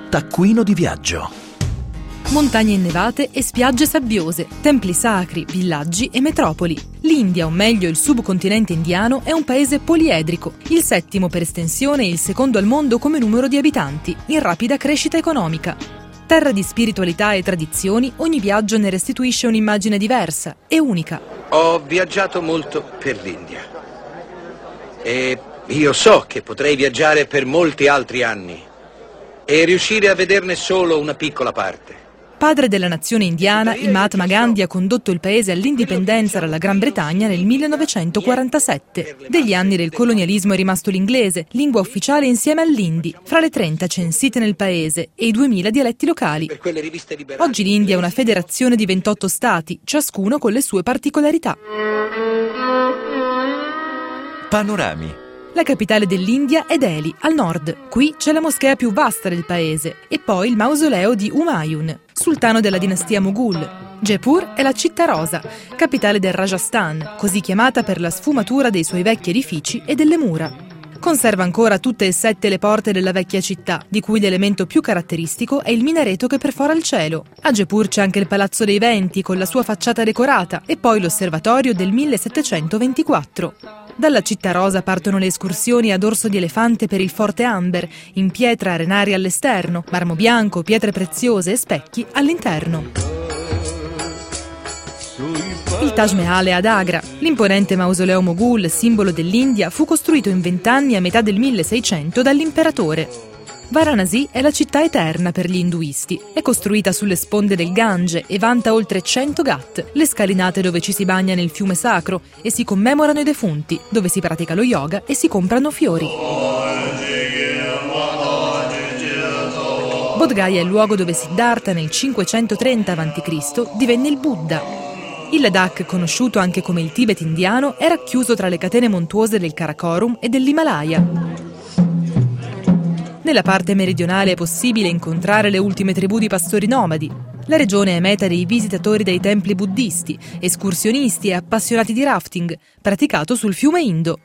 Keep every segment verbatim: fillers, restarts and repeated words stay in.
taccuino di viaggio. Montagne innevate e spiagge sabbiose, templi sacri, villaggi e metropoli. L'India, o meglio il subcontinente indiano, è un paese poliedrico, il settimo per estensione e il secondo al mondo come numero di abitanti, in rapida crescita economica. Terra di spiritualità e tradizioni, ogni viaggio ne restituisce un'immagine diversa e unica. Ho viaggiato molto per l'India e io so che potrei viaggiare per molti altri anni e riuscire a vederne solo una piccola parte. Padre della nazione indiana, il Mahatma Gandhi ha condotto il paese all'indipendenza dalla Gran Bretagna nel millenovecentoquarantasette. Degli anni del colonialismo è rimasto l'inglese, lingua ufficiale insieme all'hindi, fra le trenta censite nel paese e i duemila dialetti locali. Oggi l'India è una federazione di ventotto stati, ciascuno con le sue particolarità. Panorami. La capitale dell'India è Delhi, al nord. Qui c'è la moschea più vasta del paese e poi il mausoleo di Humayun, sultano della dinastia Mughul. Jaipur è la città rosa, capitale del Rajasthan, così chiamata per la sfumatura dei suoi vecchi edifici e delle mura. Conserva ancora tutte e sette le porte della vecchia città, di cui l'elemento più caratteristico è il minareto che perfora il cielo. A Jaipur c'è anche il Palazzo dei Venti, con la sua facciata decorata, e poi l'osservatorio del millesettecentoventiquattro. Dalla città rosa partono le escursioni a dorso di elefante per il Forte Amber, in pietra arenaria all'esterno, marmo bianco, pietre preziose e specchi all'interno. Il Taj Mahal è ad Agra. L'imponente mausoleo Mughul, simbolo dell'India, fu costruito in vent'anni a metà del milleseicento dall'imperatore. Varanasi è la città eterna per gli induisti. È costruita sulle sponde del Gange e vanta oltre cento ghat, le scalinate dove ci si bagna nel fiume sacro e si commemorano i defunti, dove si pratica lo yoga e si comprano fiori. Bodh Gaya è il luogo dove Siddhartha nel cinquecentotrenta avanti Cristo divenne il Buddha. Il Ladakh, conosciuto anche come il Tibet indiano, è racchiuso tra le catene montuose del Karakorum e dell'Himalaya. Nella parte meridionale è possibile incontrare le ultime tribù di pastori nomadi. La regione è meta dei visitatori dei templi buddisti, escursionisti e appassionati di rafting, praticato sul fiume Indo.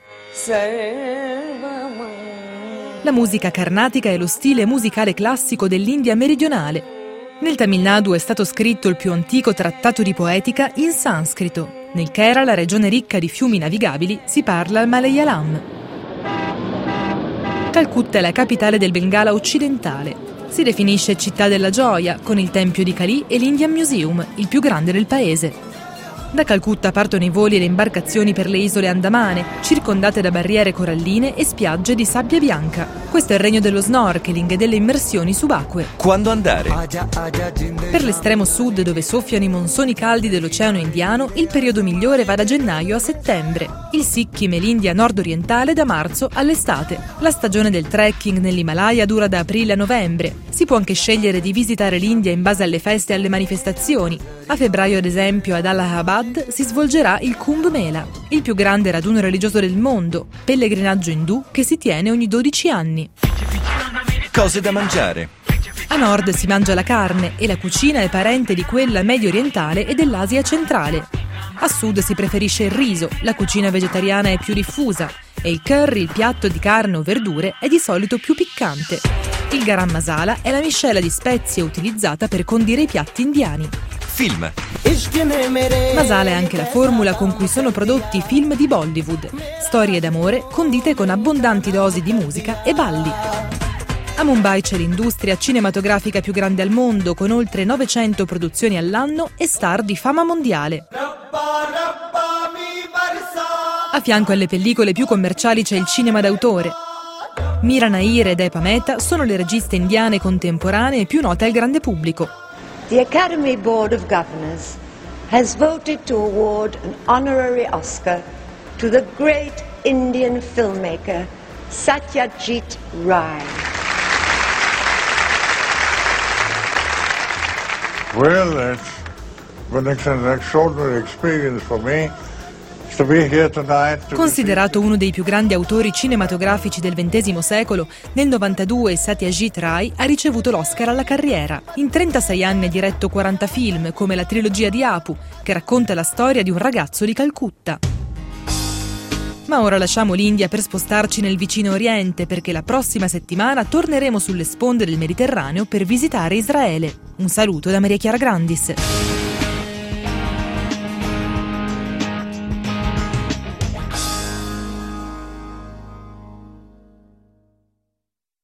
La musica carnatica è lo stile musicale classico dell'India meridionale. Nel Tamil Nadu è stato scritto il più antico trattato di poetica in sanscrito. Nel Kerala, regione ricca di fiumi navigabili, si parla il Malayalam. Calcutta è la capitale del Bengala occidentale. Si definisce città della gioia, con il tempio di Kali e l'Indian Museum, il più grande del paese. Da Calcutta partono i voli e le imbarcazioni per le isole Andamane, circondate da barriere coralline e spiagge di sabbia bianca. Questo è il regno dello snorkeling e delle immersioni subacquee. Quando andare? Per l'estremo sud, dove soffiano i monsoni caldi dell'Oceano Indiano, il periodo migliore va da gennaio a settembre. Il Sikkim e l'India nord-orientale da marzo all'estate. La stagione del trekking nell'Himalaya dura da aprile a novembre. Si può anche scegliere di visitare l'India in base alle feste e alle manifestazioni. A febbraio, ad esempio, ad Allahabad si svolgerà il Kumbh Mela, il più grande raduno religioso del mondo, pellegrinaggio indù che si tiene ogni dodici anni. Cose da mangiare. A nord si mangia la carne e la cucina è parente di quella medio orientale e dell'Asia centrale. A sud si preferisce il riso, la cucina vegetariana è più diffusa e il curry, il piatto di carne o verdure, è di solito più piccante. Il garam masala è la miscela di spezie utilizzata per condire i piatti indiani. Film. Masala è anche la formula con cui sono prodotti i film di Bollywood, storie d'amore condite con abbondanti dosi di musica e balli. A Mumbai c'è l'industria cinematografica più grande al mondo, con oltre novecento produzioni all'anno e star di fama mondiale. A fianco alle pellicole più commerciali c'è il cinema d'autore. Mira Nair ed Epa Mehta sono le registe indiane contemporanee più note al grande pubblico. The Academy Board of Governors has voted to award an honorary Oscar to the great Indian filmmaker Satyajit Ray. Well, it's been an extraordinary experience for me. Considerato uno dei più grandi autori cinematografici del ventesimo secolo, nel novantadue Satyajit Ray ha ricevuto l'Oscar alla carriera. In trentasei anni ha diretto quaranta film, come la trilogia di Apu, che racconta la storia di un ragazzo di Calcutta. Ma ora lasciamo l'India per spostarci nel vicino Oriente, perché la prossima settimana torneremo sulle sponde del Mediterraneo per visitare Israele. Un saluto da Maria Chiara Grandis.